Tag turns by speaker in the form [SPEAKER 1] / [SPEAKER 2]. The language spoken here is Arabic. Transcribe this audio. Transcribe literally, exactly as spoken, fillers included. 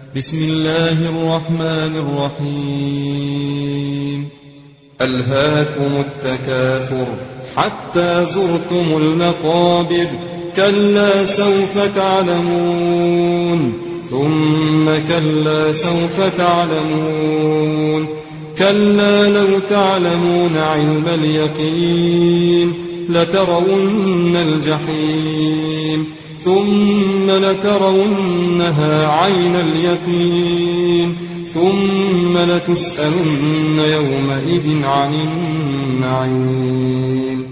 [SPEAKER 1] بسم الله الرحمن الرحيم. ألهاكم التكاثر حتى زرتم المقابر، كلا سوف تعلمون ثم كلا سوف تعلمون، كلا لو تعلمون علم اليقين لترون الجحيم ثم لترونها عين اليقين ثم لتسألن يومئذ عن النعيم.